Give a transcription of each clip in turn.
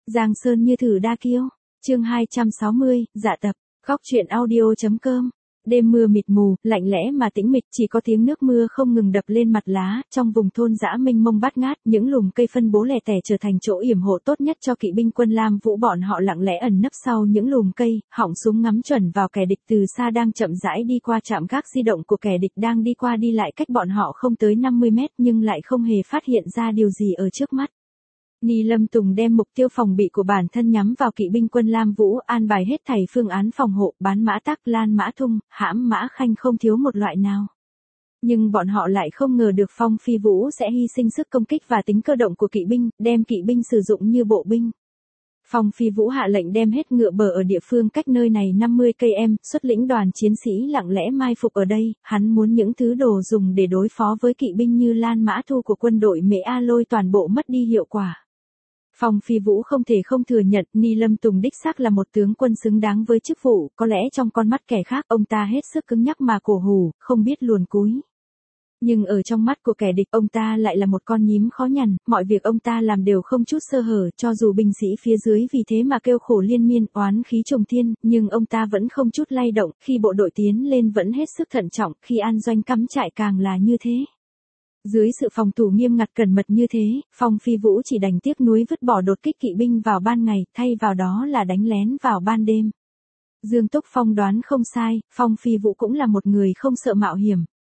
Giang Sơn như thử đa kiêu. Chương 260, dạ tập. Góc truyện audio.com. Đêm mưa mịt mù, lạnh lẽ mà tĩnh mịch, chỉ có tiếng nước mưa không ngừng đập lên mặt lá, trong vùng thôn dã mênh mông bát ngát, những lùm cây phân bố lẻ tẻ trở thành chỗ yểm hộ tốt nhất cho kỵ binh quân Lam Vũ, bọn họ lặng lẽ ẩn nấp sau những lùm cây, họng súng ngắm chuẩn vào kẻ địch từ xa đang chậm rãi đi qua. Trạm gác di động của kẻ địch đang đi qua đi lại cách bọn họ không tới 50 mét nhưng lại không hề phát hiện ra điều gì ở trước mắt. Ni Lâm Tùng đem mục tiêu phòng bị của bản thân nhắm vào kỵ binh quân Lam Vũ, an bài hết thảy phương án phòng hộ, bán mã tắc, lan mã thung, hãm mã khanh không thiếu một loại nào. Nhưng bọn họ lại không ngờ được Phong Phi Vũ sẽ hy sinh sức công kích và tính cơ động của kỵ binh, đem kỵ binh sử dụng như bộ binh. Phong Phi Vũ hạ lệnh đem hết ngựa bờ ở địa phương cách nơi này 50 cây em, xuất lĩnh đoàn chiến sĩ lặng lẽ mai phục ở đây, hắn muốn những thứ đồ dùng để đối phó với kỵ binh như lan mã thu của quân đội Mễ A Lôi toàn bộ mất đi hiệu quả. Phong Phi Vũ không thể không thừa nhận, Ni Lâm Tùng đích xác là một tướng quân xứng đáng với chức vụ, có lẽ trong con mắt kẻ khác ông ta hết sức cứng nhắc mà cổ hủ, không biết luồn cúi. Nhưng ở trong mắt của kẻ địch ông ta lại là một con nhím khó nhằn, mọi việc ông ta làm đều không chút sơ hở, cho dù binh sĩ phía dưới vì thế mà kêu khổ liên miên, oán khí trùng thiên, nhưng ông ta vẫn không chút lay động, khi bộ đội tiến lên vẫn hết sức thận trọng, khi an doanh cắm trại càng là như thế. Dưới sự phòng thủ nghiêm ngặt cẩn mật như thế, Phong Phi Vũ chỉ đành tiếc nuối vứt bỏ đột kích kỵ binh vào ban ngày, thay vào đó là đánh lén vào ban đêm. Dương Túc Phong đoán không sai, Phong Phi Vũ cũng là một người không sợ mạo hiểm.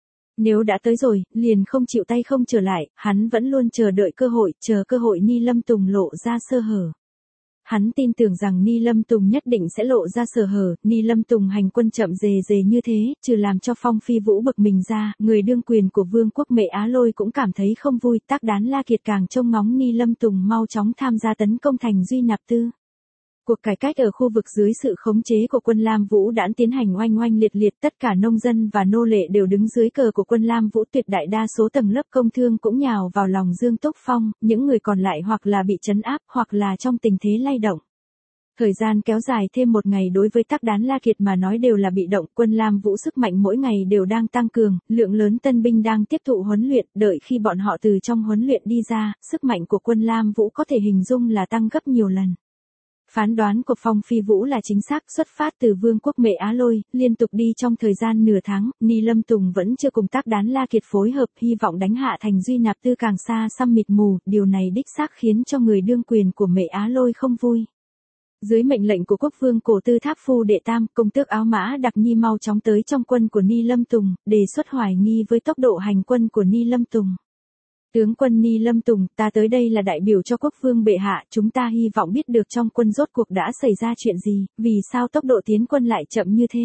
Nếu đã tới rồi, liền không chịu tay không trở lại, hắn vẫn luôn chờ đợi chờ cơ hội Ni Lâm Tùng lộ ra sơ hở. Hắn tin tưởng rằng Ni Lâm Tùng nhất định sẽ lộ ra sơ hở, Ni Lâm Tùng hành quân chậm rề như thế, trừ làm cho Phong Phi Vũ bực mình ra, người đương quyền của vương quốc Mễ Á Lôi cũng cảm thấy không vui, Tác Đán La Kiệt càng trông ngóng Ni Lâm Tùng mau chóng tham gia tấn công thành Duy Nạp Tư. Cuộc cải cách ở khu vực dưới sự khống chế của quân Lam Vũ đã tiến hành oanh oanh liệt liệt, tất cả nông dân và nô lệ đều đứng dưới cờ của quân Lam Vũ, tuyệt đại đa số tầng lớp công thương cũng nhào vào lòng Dương Túc Phong, những người còn lại hoặc là bị trấn áp hoặc là trong tình thế lay động. Thời gian kéo dài thêm một ngày đối với Tác Đán La Kiệt mà nói đều là bị động, quân Lam Vũ sức mạnh mỗi ngày đều đang tăng cường, lượng lớn tân binh đang tiếp thụ huấn luyện, đợi khi bọn họ từ trong huấn luyện đi ra, sức mạnh của quân Lam Vũ có thể hình dung là tăng gấp nhiều lần. Phán đoán của Phong Phi Vũ là chính xác, xuất phát từ vương quốc Mễ Á Lôi, liên tục đi trong thời gian nửa tháng, Ni Lâm Tùng vẫn chưa cùng Tác Đán La Kiệt phối hợp, hy vọng đánh hạ thành Duy Nạp Tư càng xa xăm mịt mù, điều này đích xác khiến cho người đương quyền của Mễ Á Lôi không vui. Dưới mệnh lệnh của quốc vương Cổ Tư Tháp Phu Đệ Tam, công tước Áo Mã Đặc Nhi mau chóng tới trong quân của Ni Lâm Tùng, đề xuất hoài nghi với tốc độ hành quân của Ni Lâm Tùng. Tướng quân Ni Lâm Tùng, ta tới đây là đại biểu cho quốc vương bệ hạ, chúng ta hy vọng biết được trong quân rốt cuộc đã xảy ra chuyện gì, vì sao tốc độ tiến quân lại chậm như thế.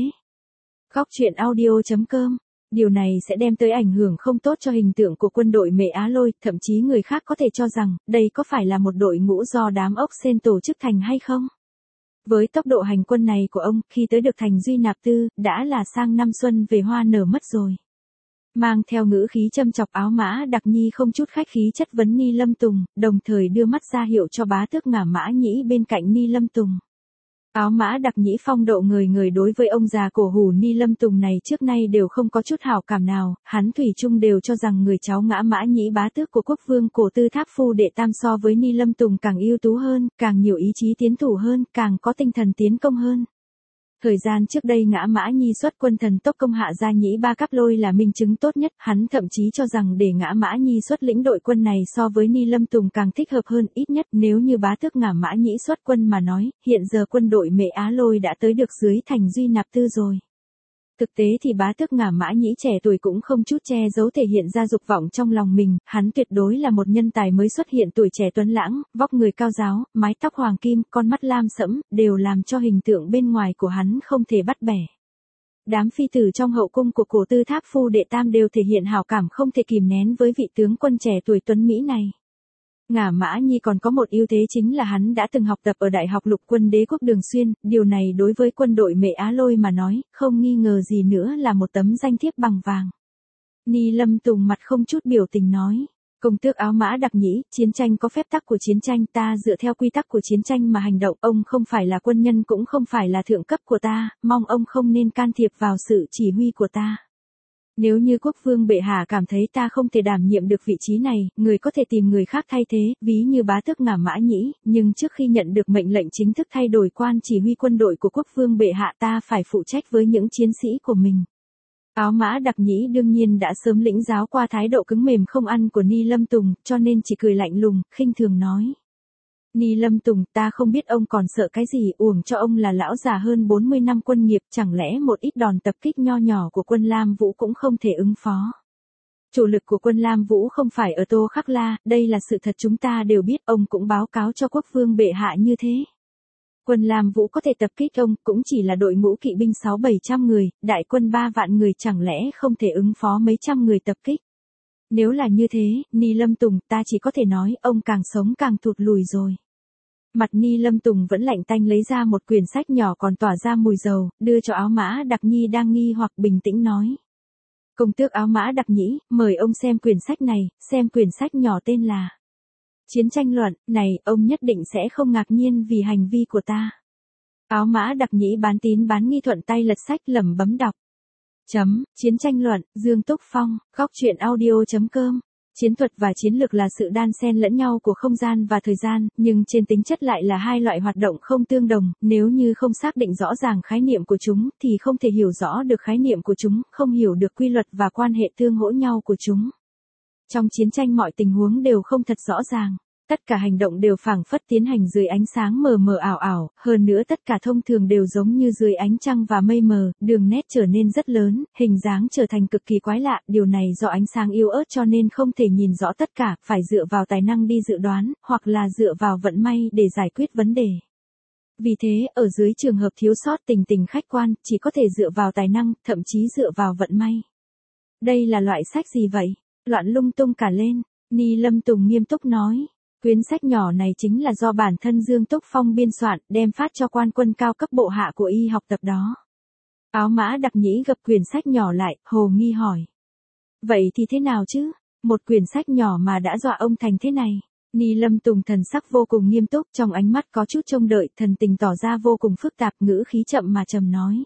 Góc truyện audio.com. Điều này sẽ đem tới ảnh hưởng không tốt cho hình tượng của quân đội Mễ Á Lôi, thậm chí người khác có thể cho rằng, đây có phải là một đội ngũ do đám ốc sên tổ chức thành hay không? Với tốc độ hành quân này của ông, khi tới được thành Duy Nạp Tư, đã là sang năm xuân về hoa nở mất rồi. Mang theo ngữ khí châm chọc, Áo Mã Đặc Nhi không chút khách khí chất vấn Ni Lâm Tùng, đồng thời đưa mắt ra hiệu cho bá tước Ngả Mã Nhĩ bên cạnh Ni Lâm Tùng. Áo Mã Đặc Nhĩ phong độ người đối với ông già cổ hủ Ni Lâm Tùng này trước nay đều không có chút hảo cảm nào, hắn thủy chung đều cho rằng người cháu Ngã Mã Nhĩ bá tước của quốc vương Cổ Tư Tháp Phu Đệ Tam so với Ni Lâm Tùng càng ưu tú hơn, càng nhiều ý chí tiến thủ hơn, càng có tinh thần tiến công hơn. Thời gian trước đây Ngã Mã Nhi xuất quân thần tốc công hạ Gia Nhĩ Ba Cáp Lôi là minh chứng tốt nhất, hắn thậm chí cho rằng để Ngã Mã Nhi xuất lĩnh đội quân này so với Ni Lâm Tùng càng thích hợp hơn, ít nhất nếu như bá tước Ngả Mã Nhĩ xuất quân mà nói, hiện giờ quân đội Mễ Á Lôi đã tới được dưới thành Duy Nạp Tư rồi. Thực tế thì bá tước Ngả Mã Nhĩ trẻ tuổi cũng không chút che giấu thể hiện ra dục vọng trong lòng mình, hắn tuyệt đối là một nhân tài mới xuất hiện, tuổi trẻ tuấn lãng, vóc người cao ráo, mái tóc hoàng kim, con mắt lam sẫm, đều làm cho hình tượng bên ngoài của hắn không thể bắt bẻ. Đám phi tử trong hậu cung của Cổ Tư Tháp Phu Đệ Tam đều thể hiện hảo cảm không thể kìm nén với vị tướng quân trẻ tuổi tuấn Mỹ này. Ngả Mã Nhi còn có một ưu thế chính là hắn đã từng học tập ở Đại học Lục quân Đế quốc Đường Xuyên, điều này đối với quân đội Mễ Á Lôi mà nói, không nghi ngờ gì nữa là một tấm danh thiếp bằng vàng. Ni Lâm Tùng mặt không chút biểu tình nói, công tước Áo Mã Đặc Nhĩ, chiến tranh có phép tắc của chiến tranh, ta dựa theo quy tắc của chiến tranh mà hành động, ông không phải là quân nhân cũng không phải là thượng cấp của ta, mong ông không nên can thiệp vào sự chỉ huy của ta. Nếu như quốc vương bệ hạ cảm thấy ta không thể đảm nhiệm được vị trí này, người có thể tìm người khác thay thế, ví như bá tước Ngả Mã Nhĩ, nhưng trước khi nhận được mệnh lệnh chính thức thay đổi quan chỉ huy quân đội của quốc vương bệ hạ ta phải phụ trách với những chiến sĩ của mình. Áo Mã Đặc Nhĩ đương nhiên đã sớm lĩnh giáo qua thái độ cứng mềm không ăn của Ni Lâm Tùng, cho nên chỉ cười lạnh lùng, khinh thường nói. Ni Lâm Tùng, ta không biết ông còn sợ cái gì, uổng cho ông là lão già hơn 40 năm quân nghiệp, chẳng lẽ một ít đòn tập kích nho nhỏ của quân Lam Vũ cũng không thể ứng phó. Chủ lực của quân Lam Vũ không phải ở Tô Khắc La, đây là sự thật chúng ta đều biết, ông cũng báo cáo cho quốc vương bệ hạ như thế. Quân Lam Vũ có thể tập kích ông, cũng chỉ là đội ngũ kỵ binh 6-700 người, đại quân 3 vạn người chẳng lẽ không thể ứng phó mấy trăm người tập kích. Nếu là như thế, Ni Lâm Tùng, ta chỉ có thể nói, ông càng sống càng thụt lùi rồi. Mặt Ni Lâm Tùng vẫn lạnh tanh lấy ra một quyển sách nhỏ còn tỏa ra mùi dầu, đưa cho Áo Mã Đặc Nhi đang nghi hoặc bình tĩnh nói. Công tước Áo Mã Đặc Nhĩ, mời ông xem quyển sách này, xem quyển sách nhỏ tên là Chiến tranh luận, này, ông nhất định sẽ không ngạc nhiên vì hành vi của ta. Áo Mã Đặc Nhĩ bán tín bán nghi thuận tay lật sách lẩm bấm đọc. Chiến tranh luận, Dương Túc Phong, góc truyện audio.com. Chiến thuật và chiến lược là sự đan xen lẫn nhau của không gian và thời gian, nhưng trên tính chất lại là hai loại hoạt động không tương đồng, nếu như không xác định rõ ràng khái niệm của chúng thì không thể hiểu rõ được khái niệm của chúng, không hiểu được quy luật và quan hệ tương hỗ nhau của chúng. Trong chiến tranh mọi tình huống đều không thật rõ ràng. Tất cả hành động đều phảng phất tiến hành dưới ánh sáng mờ mờ ảo ảo, hơn nữa tất cả thông thường đều giống như dưới ánh trăng và mây mờ, đường nét trở nên rất lớn, hình dáng trở thành cực kỳ quái lạ, điều này do ánh sáng yếu ớt cho nên không thể nhìn rõ tất cả, phải dựa vào tài năng đi dự đoán, hoặc là dựa vào vận may để giải quyết vấn đề. Vì thế, ở dưới trường hợp thiếu sót tình khách quan, chỉ có thể dựa vào tài năng, thậm chí dựa vào vận may. Đây là loại sách gì vậy? Loạn lung tung cả lên, Ni Lâm Tùng nghiêm túc nói. Quyển sách nhỏ này chính là do bản thân Dương Túc Phong biên soạn, đem phát cho quan quân cao cấp bộ hạ của y học tập đó. Áo Mã Đặc Nhĩ gập quyển sách nhỏ lại, hồ nghi hỏi. Vậy thì thế nào chứ? Một quyển sách nhỏ mà đã dọa ông thành thế này. Ni Lâm Tùng thần sắc vô cùng nghiêm túc, trong ánh mắt có chút trông đợi, thần tình tỏ ra vô cùng phức tạp, ngữ khí chậm mà trầm nói.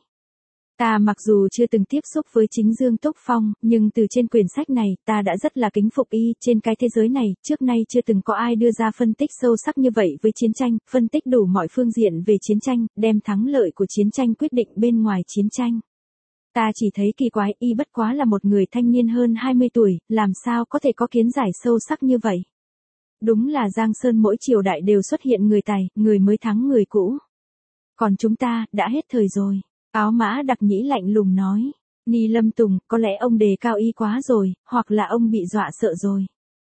Ta mặc dù chưa từng tiếp xúc với chính Dương Túc Phong, nhưng từ trên quyển sách này, ta đã rất là kính phục y, trên cái thế giới này, trước nay chưa từng có ai đưa ra phân tích sâu sắc như vậy với chiến tranh, phân tích đủ mọi phương diện về chiến tranh, đem thắng lợi của chiến tranh quyết định bên ngoài chiến tranh. Ta chỉ thấy kỳ quái, y bất quá là một người thanh niên hơn 20 tuổi, làm sao có thể có kiến giải sâu sắc như vậy. Đúng là Giang Sơn mỗi triều đại đều xuất hiện người tài, người mới thắng người cũ. Còn chúng ta, đã hết thời rồi. Áo Mã Đặc Nhĩ lạnh lùng nói. Ni Lâm Tùng, có lẽ ông đề cao y quá rồi, hoặc là ông bị dọa sợ rồi.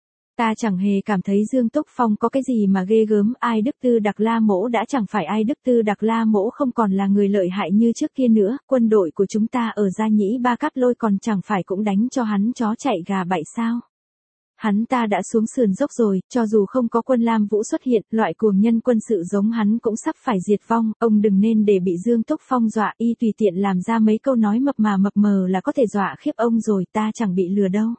Ta chẳng hề cảm thấy Dương Túc Phong có cái gì mà ghê gớm, Ai Đức Tư Đặc La Mỗ đã chẳng phải Ai Đức Tư Đặc La Mỗ không còn là người lợi hại như trước kia nữa, quân đội của chúng ta ở Gia Nhĩ Ba Cát Lôi còn chẳng phải cũng đánh cho hắn chó chạy gà bậy sao. Hắn ta đã xuống sườn dốc rồi, cho dù không có quân Lam Vũ xuất hiện, loại cuồng nhân quân sự giống hắn cũng sắp phải diệt vong, ông đừng nên để bị Dương Túc Phong dọa, y tùy tiện làm ra mấy câu nói mập mờ là có thể dọa khiếp ông rồi, ta chẳng bị lừa đâu.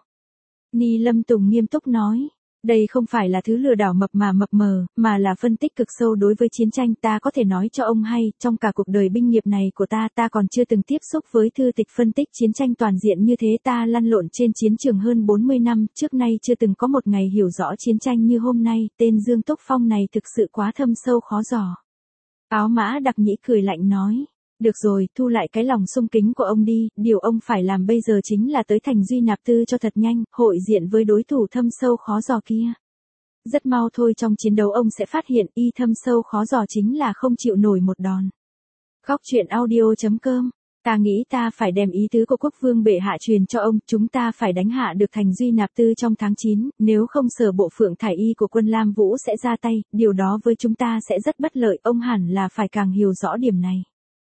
Ni Lâm Tùng nghiêm túc nói. Đây không phải là thứ lừa đảo mập mờ, mà là phân tích cực sâu đối với chiến tranh. Ta có thể nói cho ông hay, trong cả cuộc đời binh nghiệp này của ta còn chưa từng tiếp xúc với thư tịch phân tích chiến tranh toàn diện như thế. Ta lăn lộn trên chiến trường hơn 40 năm, trước nay chưa từng có một ngày hiểu rõ chiến tranh như hôm nay. Tên Dương Túc Phong này thực sự quá thâm sâu khó dò. Áo Mã Đặc Nhĩ cười lạnh nói. Được rồi, thu lại cái lòng sung kính của ông đi, điều ông phải làm bây giờ chính là tới thành Duy Nạp Tư cho thật nhanh, hội diện với đối thủ thâm sâu khó dò kia. Rất mau thôi, trong chiến đấu ông sẽ phát hiện y thâm sâu khó dò chính là không chịu nổi một đòn. Góc truyện audio.com. Ta nghĩ ta phải đem ý tứ của quốc vương bệ hạ truyền cho ông, chúng ta phải đánh hạ được thành Duy Nạp Tư trong tháng 9, nếu không Sở Bộ Phượng Thải Y của quân Lam Vũ sẽ ra tay, điều đó với chúng ta sẽ rất bất lợi, ông hẳn là phải càng hiểu rõ điểm này.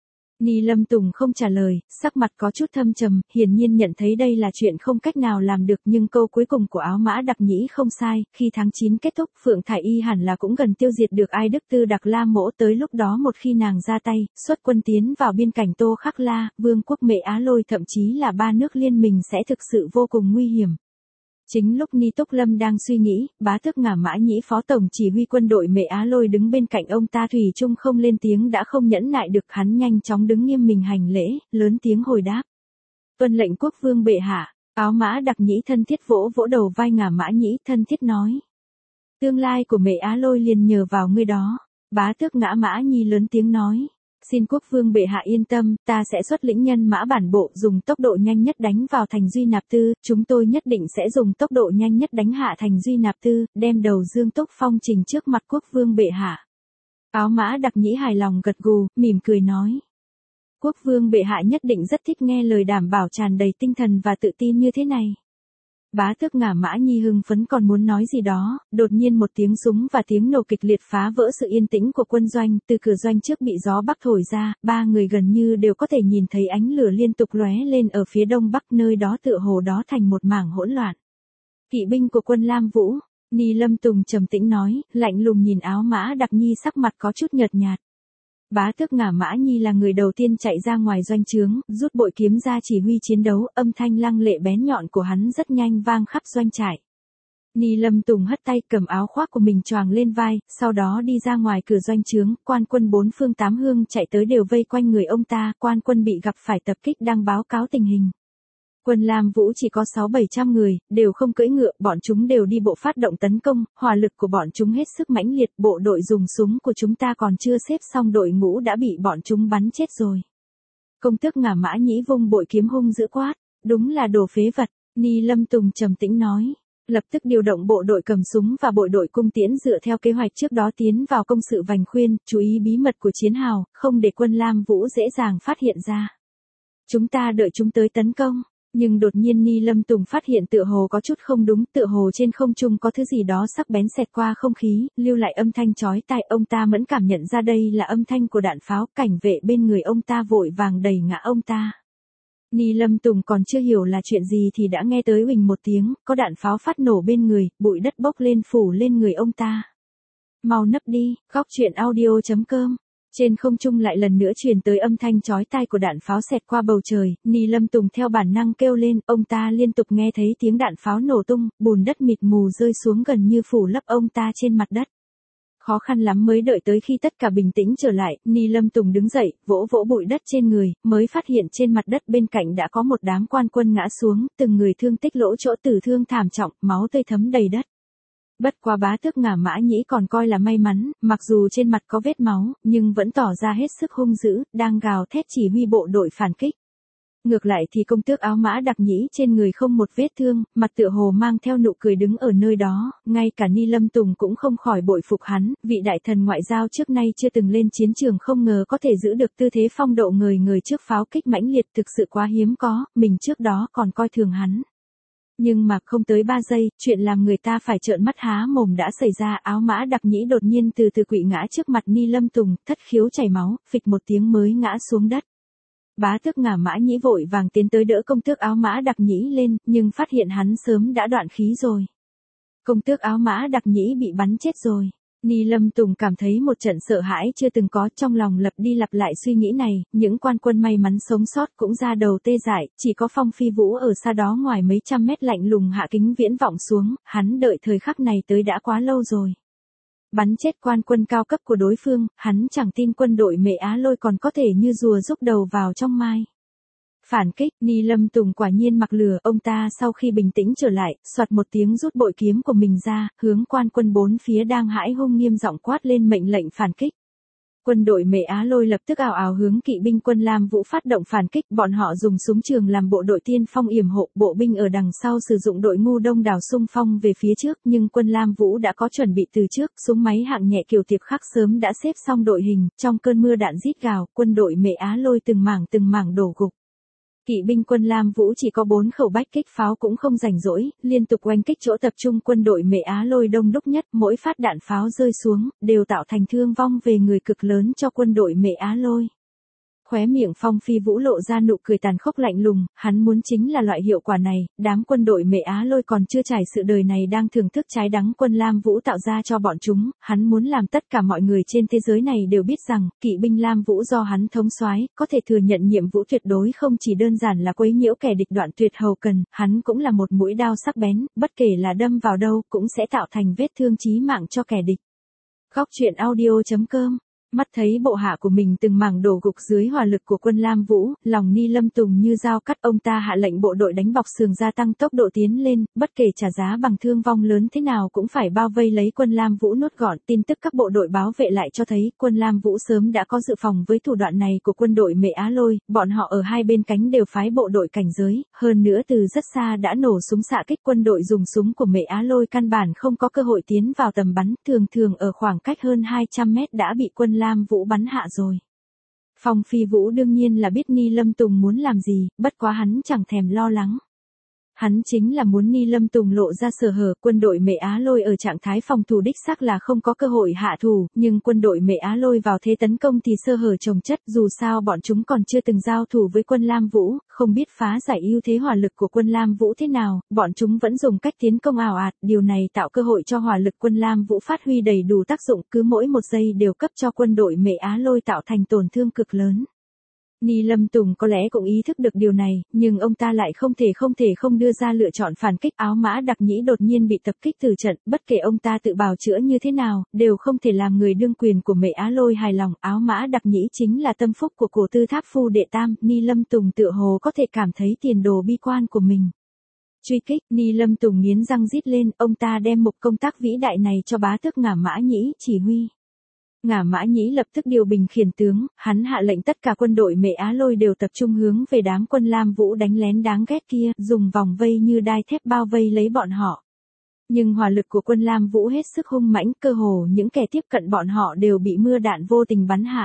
Ni Lâm Tùng không trả lời, sắc mặt có chút thâm trầm, hiển nhiên nhận thấy đây là chuyện không cách nào làm được, nhưng câu cuối cùng của Áo Mã Đặc Nhĩ không sai, khi tháng 9 kết thúc, Phượng Thải Y hẳn là cũng gần tiêu diệt được Ai Đức Tư Đặc La Mỗ, tới lúc đó một khi nàng ra tay, xuất quân tiến vào biên cảnh Tô Khắc La, Vương quốc Mệ Á Lôi, thậm chí là ba nước liên minh sẽ thực sự vô cùng nguy hiểm. Chính lúc Ni Túc Lâm đang suy nghĩ, bá tước Ngả Mã Nhĩ phó tổng chỉ huy quân đội Mệ Á Lôi đứng bên cạnh ông ta thủy chung không lên tiếng, đã không nhẫn nại được, hắn nhanh chóng đứng nghiêm mình hành lễ, lớn tiếng hồi đáp. Tuân lệnh quốc vương bệ hạ. Áo Mã Đặc Nhĩ thân thiết vỗ vỗ đầu vai Ngả Mã Nhĩ thân thiết nói. Tương lai của Mẹ Á Lôi liền nhờ vào ngươi đó. Bá tước Ngã Mã Nhi lớn tiếng nói. Xin quốc vương bệ hạ yên tâm, ta sẽ xuất lĩnh nhân mã bản bộ dùng tốc độ nhanh nhất đánh vào thành Duy Nạp Tư, chúng tôi nhất định sẽ dùng tốc độ nhanh nhất đánh hạ thành Duy Nạp Tư, đem đầu Dương Túc Phong trình trước mặt quốc vương bệ hạ. Áo Mã Đặc Nhĩ hài lòng gật gù, mỉm cười nói. Quốc vương bệ hạ nhất định rất thích nghe lời đảm bảo tràn đầy tinh thần và tự tin như thế này. Bá tước Ngả Mã Nhi hưng phấn còn muốn nói gì đó, đột nhiên một tiếng súng và tiếng nổ kịch liệt phá vỡ sự yên tĩnh của quân doanh, từ cửa doanh trước bị gió bắc thổi ra, ba người gần như đều có thể nhìn thấy ánh lửa liên tục lóe lên ở phía đông bắc, nơi đó tựa hồ đó thành một mảng hỗn loạn. Kỵ binh của quân Lam Vũ, Ni Lâm Tùng trầm tĩnh nói, lạnh lùng nhìn Áo Mã Đặc Nhi sắc mặt có chút nhợt nhạt. Bá tước Ngả Mã Nhi là người đầu tiên chạy ra ngoài doanh trướng, rút bội kiếm ra chỉ huy chiến đấu, âm thanh lăng lệ bén nhọn của hắn rất nhanh vang khắp doanh trại. Ni Lâm Tùng hất tay cầm áo khoác của mình choàng lên vai, sau đó đi ra ngoài cửa doanh trướng, quan quân bốn phương tám hướng chạy tới đều vây quanh người ông ta, quan quân bị gặp phải tập kích đang báo cáo tình hình. Quân Lam Vũ chỉ có 600-700 người, đều không cưỡi ngựa, bọn chúng đều đi bộ phát động tấn công, hỏa lực của bọn chúng hết sức mãnh liệt, bộ đội dùng súng của chúng ta còn chưa xếp xong đội ngũ đã bị bọn chúng bắn chết rồi. Công tước Ngả Mã Nhĩ vung bội kiếm hung dữ quát, đúng là đồ phế vật, Ni Lâm Tùng trầm tĩnh nói. Lập tức điều động bộ đội cầm súng và bộ đội cung tiễn dựa theo kế hoạch trước đó tiến vào công sự Vành Khuyên, chú ý bí mật của chiến hào, không để quân Lam Vũ dễ dàng phát hiện ra. Chúng ta đợi chúng tới tấn công. Nhưng đột nhiên Ni Lâm Tùng phát hiện tựa hồ có chút không đúng, tựa hồ trên không trung có thứ gì đó sắc bén xẹt qua không khí, lưu lại âm thanh chói tai, ông ta mẫn cảm nhận ra đây là âm thanh của đạn pháo, cảnh vệ bên người ông ta vội vàng đẩy ngã ông ta. Ni Lâm Tùng còn chưa hiểu là chuyện gì thì đã nghe tới huỳnh một tiếng, có đạn pháo phát nổ bên người, bụi đất bốc lên phủ lên người ông ta. Mau nấp đi, Góc Truyện Audio.com. Trên không trung lại lần nữa truyền tới âm thanh chói tai của đạn pháo xẹt qua bầu trời, Ni Lâm Tùng theo bản năng kêu lên, ông ta liên tục nghe thấy tiếng đạn pháo nổ tung, bùn đất mịt mù rơi xuống gần như phủ lấp ông ta trên mặt đất. Khó khăn lắm mới đợi tới khi tất cả bình tĩnh trở lại, Ni Lâm Tùng đứng dậy, vỗ vỗ bụi đất trên người, mới phát hiện trên mặt đất bên cạnh đã có một đám quan quân ngã xuống, từng người thương tích lỗ chỗ tử thương thảm trọng, máu tươi thấm đầy đất. Bất quá bá tước Ngả Mã Nhĩ còn coi là may mắn, mặc dù trên mặt có vết máu, nhưng vẫn tỏ ra hết sức hung dữ, đang gào thét chỉ huy bộ đội phản kích. Ngược lại thì công tước Áo Mã Đặc Nhĩ trên người không một vết thương, mặt tựa hồ mang theo nụ cười đứng ở nơi đó, ngay cả Ni Lâm Tùng cũng không khỏi bội phục hắn, vị đại thần ngoại giao trước nay chưa từng lên chiến trường không ngờ có thể giữ được tư thế phong độ ngời ngời trước pháo kích mãnh liệt, thực sự quá hiếm có, mình trước đó còn coi thường hắn. Nhưng mà không tới 3 giây, chuyện làm người ta phải trợn mắt há mồm đã xảy ra, Áo Mã Đặc Nhĩ đột nhiên từ từ quỵ ngã trước mặt Ni Lâm Tùng, thất khiếu chảy máu, phịch một tiếng mới ngã xuống đất. Bá tước Ngả Mã Nhĩ vội vàng tiến tới đỡ công tước Áo Mã Đặc Nhĩ lên, nhưng phát hiện hắn sớm đã đoạn khí rồi. Công tước Áo Mã Đặc Nhĩ bị bắn chết rồi. Ni Lâm Tùng cảm thấy một trận sợ hãi chưa từng có, trong lòng lặp đi lặp lại suy nghĩ này, những quan quân may mắn sống sót cũng ra đầu tê dại, chỉ có Phong Phi Vũ ở xa đó ngoài mấy trăm mét lạnh lùng hạ kính viễn vọng xuống, hắn đợi thời khắc này tới đã quá lâu rồi. Bắn chết quan quân cao cấp của đối phương, hắn chẳng tin quân đội Mẹ Á Lôi còn có thể như rùa rúc đầu vào trong mai. Phản kích, Ni Lâm Tùng quả nhiên mặc lừa, ông ta sau khi bình tĩnh trở lại, soạt một tiếng rút bội kiếm của mình ra, hướng quan quân bốn phía đang hãi hung nghiêm giọng quát lên mệnh lệnh phản kích. Quân đội Mẹ Á Lôi lập tức ào ào hướng kỵ binh quân Lam Vũ phát động phản kích, bọn họ dùng súng trường làm bộ đội tiên phong yểm hộ, bộ binh ở đằng sau sử dụng đội ngu đông đảo xung phong về phía trước, nhưng quân Lam Vũ đã có chuẩn bị từ trước, súng máy hạng nhẹ kiểu tiệp khắc sớm đã xếp xong đội hình, trong cơn mưa đạn rít gào, quân đội Mẹ Á Lôi từng mảng đổ gục. Kỵ binh quân Lam Vũ chỉ có 4 khẩu bách kích pháo cũng không rảnh rỗi, liên tục oanh kích chỗ tập trung quân đội Mẹ Á Lôi đông đúc nhất, mỗi phát đạn pháo rơi xuống, đều tạo thành thương vong về người cực lớn cho quân đội Mẹ Á Lôi. Khóe miệng Phong Phi Vũ lộ ra nụ cười tàn khốc lạnh lùng, hắn muốn chính là loại hiệu quả này, đám quân đội Mẹ Á Lôi còn chưa trải sự đời này đang thưởng thức trái đắng quân Lam Vũ tạo ra cho bọn chúng, hắn muốn làm tất cả mọi người trên thế giới này đều biết rằng, kỵ binh Lam Vũ do hắn thống soái, có thể thừa nhận nhiệm vụ tuyệt đối không chỉ đơn giản là quấy nhiễu kẻ địch đoạn tuyệt hầu cần, hắn cũng là một mũi đao sắc bén, bất kể là đâm vào đâu cũng sẽ tạo thành vết thương chí mạng cho kẻ địch. Góc Truyện Audio.com Mắt thấy bộ hạ của mình từng mảng đổ gục dưới hỏa lực của quân Lam Vũ, lòng Ni Lâm Tùng như dao cắt, ông ta hạ lệnh bộ đội đánh bọc sườn gia tăng tốc độ tiến lên, bất kể trả giá bằng thương vong lớn thế nào cũng phải bao vây lấy quân Lam Vũ nuốt gọn. Tin tức các bộ đội báo vệ lại cho thấy quân Lam Vũ sớm đã có dự phòng với thủ đoạn này của quân đội Mễ Á Lôi, bọn họ ở hai bên cánh đều phái bộ đội cảnh giới, hơn nữa từ rất xa đã nổ súng xạ kích. Quân đội dùng súng của Mễ Á Lôi căn bản không có cơ hội tiến vào tầm bắn, thường thường ở khoảng cách hơn 200 mét đã bị quân Lam Vũ bắn hạ rồi. Phong Phi Vũ đương nhiên là biết Ni Lâm Tùng muốn làm gì, bất quá hắn chẳng thèm lo lắng. Hắn chính là muốn Ni Lâm Tùng lộ ra sơ hở. Quân đội Mễ Á Lôi ở trạng thái phòng thủ đích xác là không có cơ hội hạ thủ, nhưng quân đội Mễ Á Lôi vào thế tấn công thì sơ hở chồng chất, dù sao bọn chúng còn chưa từng giao thủ với quân Lam Vũ, không biết phá giải ưu thế hỏa lực của quân Lam Vũ thế nào, bọn chúng vẫn dùng cách tiến công ảo ạt, điều này tạo cơ hội cho hỏa lực quân Lam Vũ phát huy đầy đủ tác dụng, cứ mỗi một giây đều cấp cho quân đội Mễ Á Lôi tạo thành tổn thương cực lớn. Ni Lâm Tùng có lẽ cũng ý thức được điều này, nhưng ông ta lại không thể không đưa ra lựa chọn phản kích. Áo Mã Đặc Nhĩ đột nhiên bị tập kích từ trận, bất kể ông ta tự bào chữa như thế nào, đều không thể làm người đương quyền của Mễ Á Lôi hài lòng. Áo Mã Đặc Nhĩ chính là tâm phúc của cổ tư Tháp Phu Đệ Tam, Ni Lâm Tùng tựa hồ có thể cảm thấy tiền đồ bi quan của mình. Truy kích, Ni Lâm Tùng nghiến răng rít lên, ông ta đem mục công tác vĩ đại này cho bá tước Ngả Mã Nhĩ chỉ huy. Ngả Mã Nhĩ lập tức điều binh khiển tướng, hắn hạ lệnh tất cả quân đội Mễ Á Lôi đều tập trung hướng về đám quân Lam Vũ đánh lén đáng ghét kia, dùng vòng vây như đai thép bao vây lấy bọn họ. Nhưng hỏa lực của quân Lam Vũ hết sức hung mãnh, cơ hồ những kẻ tiếp cận bọn họ đều bị mưa đạn vô tình bắn hạ.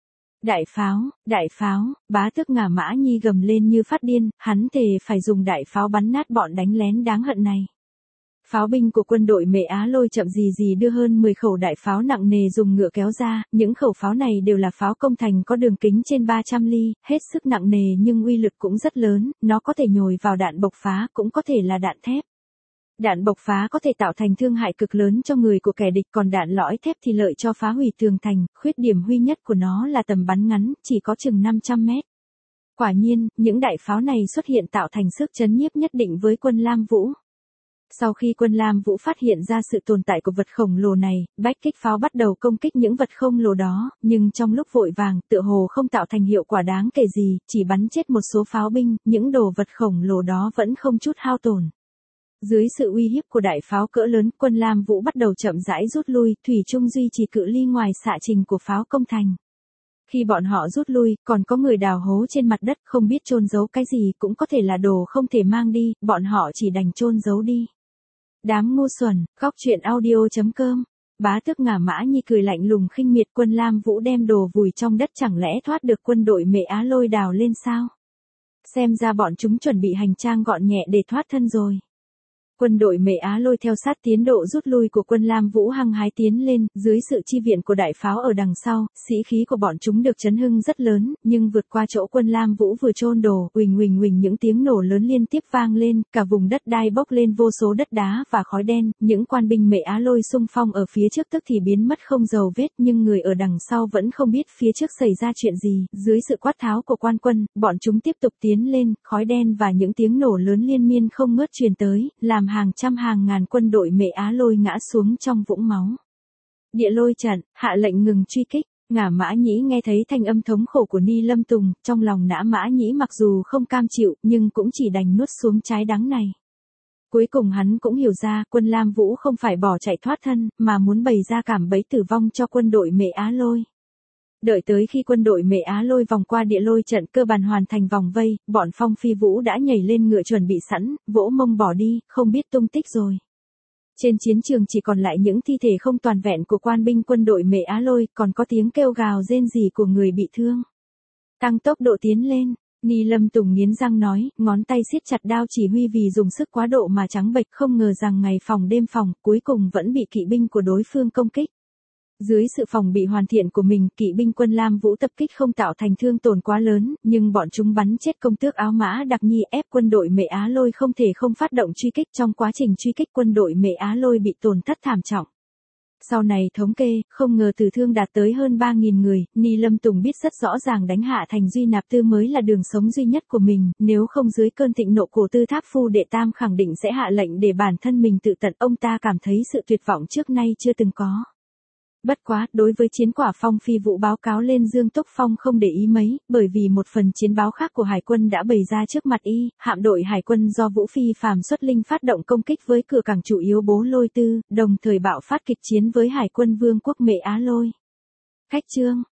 Đại pháo, bá tước Ngả Mã Nhi gầm lên như phát điên, hắn thề phải dùng đại pháo bắn nát bọn đánh lén đáng hận này. Pháo binh của quân đội Mễ Á Lôi chậm gì đưa hơn 10 khẩu đại pháo nặng nề dùng ngựa kéo ra, những khẩu pháo này đều là pháo công thành có đường kính trên 300 ly, hết sức nặng nề nhưng uy lực cũng rất lớn, nó có thể nhồi vào đạn bộc phá, cũng có thể là đạn thép. Đạn bộc phá có thể tạo thành thương hại cực lớn cho người của kẻ địch, còn đạn lõi thép thì lợi cho phá hủy tường thành, khuyết điểm duy nhất của nó là tầm bắn ngắn, chỉ có chừng 500 mét. Quả nhiên, những đại pháo này xuất hiện tạo thành sức chấn nhiếp nhất định với quân Lam Vũ. Sau khi quân Lam Vũ phát hiện ra sự tồn tại của vật khổng lồ này, bách kích pháo bắt đầu công kích những vật khổng lồ đó, nhưng trong lúc vội vàng, tựa hồ không tạo thành hiệu quả đáng kể gì, chỉ bắn chết một số pháo binh, những đồ vật khổng lồ đó vẫn không chút hao tổn. Dưới sự uy hiếp của đại pháo cỡ lớn, quân Lam Vũ bắt đầu chậm rãi rút lui, thủy chung duy trì cự ly ngoài xạ trình của pháo công thành. Khi bọn họ rút lui, còn có người đào hố trên mặt đất, không biết chôn giấu cái gì, cũng có thể là đồ không thể mang đi, bọn họ chỉ đành chôn giấu đi. Đám ngu xuẩn, góc truyện audio.com. Bá tước Ngả Mã Nhi cười lạnh lùng khinh miệt, quân Lam Vũ đem đồ vùi trong đất chẳng lẽ thoát được quân đội Mễ Á Lôi đào lên sao? Xem ra bọn chúng chuẩn bị hành trang gọn nhẹ để thoát thân rồi. Quân đội Mễ Á Lôi theo sát tiến độ rút lui của quân Lam Vũ hăng hái tiến lên, dưới sự chi viện của đại pháo ở đằng sau, sĩ khí của bọn chúng được chấn hưng rất lớn, nhưng vượt qua chỗ quân Lam Vũ vừa chôn đồ, uỳnh những tiếng nổ lớn liên tiếp vang lên, cả vùng đất đai bốc lên vô số đất đá và khói đen, những quan binh Mễ Á Lôi xung phong ở phía trước tức thì biến mất không dấu vết, nhưng người ở đằng sau vẫn không biết phía trước xảy ra chuyện gì, dưới sự quát tháo của quan quân, bọn chúng tiếp tục tiến lên, khói đen và những tiếng nổ lớn liên miên không ngớt truyền tới, làm hàng trăm hàng ngàn quân đội Mễ Á Lôi ngã xuống trong vũng máu. Địa Lôi trận, hạ lệnh ngừng truy kích. Ngả Mã Nhĩ nghe thấy thanh âm thống khổ của Ni Lâm Tùng, trong lòng Ngả Mã Nhĩ mặc dù không cam chịu, nhưng cũng chỉ đành nuốt xuống trái đắng này. Cuối cùng hắn cũng hiểu ra, quân Lam Vũ không phải bỏ chạy thoát thân, mà muốn bày ra cạm bẫy tử vong cho quân đội Mễ Á Lôi. Đợi tới khi quân đội Mễ Á Lôi vòng qua Địa Lôi trận cơ bản hoàn thành vòng vây, bọn Phong Phi Vũ đã nhảy lên ngựa chuẩn bị sẵn, vỗ mông bỏ đi, không biết tung tích rồi. Trên chiến trường chỉ còn lại những thi thể không toàn vẹn của quan binh quân đội Mễ Á Lôi, còn có tiếng kêu gào rên rỉ của người bị thương. Tăng tốc độ tiến lên, Ni Lâm Tùng nghiến răng nói, ngón tay siết chặt đao chỉ huy vì dùng sức quá độ mà trắng bệch, không ngờ rằng ngày phòng đêm phòng, cuối cùng vẫn bị kỵ binh của đối phương công kích. Dưới sự phòng bị hoàn thiện của mình, kỵ binh quân Lam Vũ tập kích không tạo thành thương tổn quá lớn, nhưng bọn chúng bắn chết công tước Áo Mã Đặc Nhi, ép quân đội Mễ Á Lôi không thể không phát động truy kích. Trong quá trình truy kích, quân đội Mễ Á Lôi bị tổn thất thảm trọng. Sau này thống kê, không ngờ tử thương đạt tới hơn 3.000 người, Ni Lâm Tùng biết rất rõ ràng đánh hạ thành Duy Nạp Tư mới là đường sống duy nhất của mình, nếu không dưới cơn thịnh nộ của Tư Tháp Phu Đệ Tam khẳng định sẽ hạ lệnh để bản thân mình tự tận. Ông ta cảm thấy sự tuyệt vọng trước nay chưa từng có. Bất quá, đối với chiến quả Phong Phi Vũ báo cáo lên Dương Túc Phong không để ý mấy, bởi vì một phần chiến báo khác của Hải quân đã bày ra trước mặt y, hạm đội Hải quân do Vũ Phi Phàm xuất linh phát động công kích với cửa cảng chủ yếu Bố Lôi Tư, đồng thời bạo phát kịch chiến với Hải quân Vương quốc Mệ Á Lôi. Khách chương